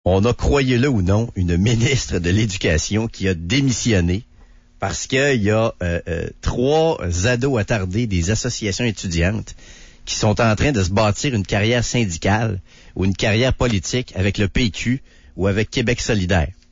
on a, croyez-le ou non, une ministre de l'Éducation qui a démissionné parce qu'il y a 3 ados attardés des associations étudiantes qui sont en train de se bâtir une carrière syndicale ou une carrière politique avec le PQ ou avec Québec solidaire.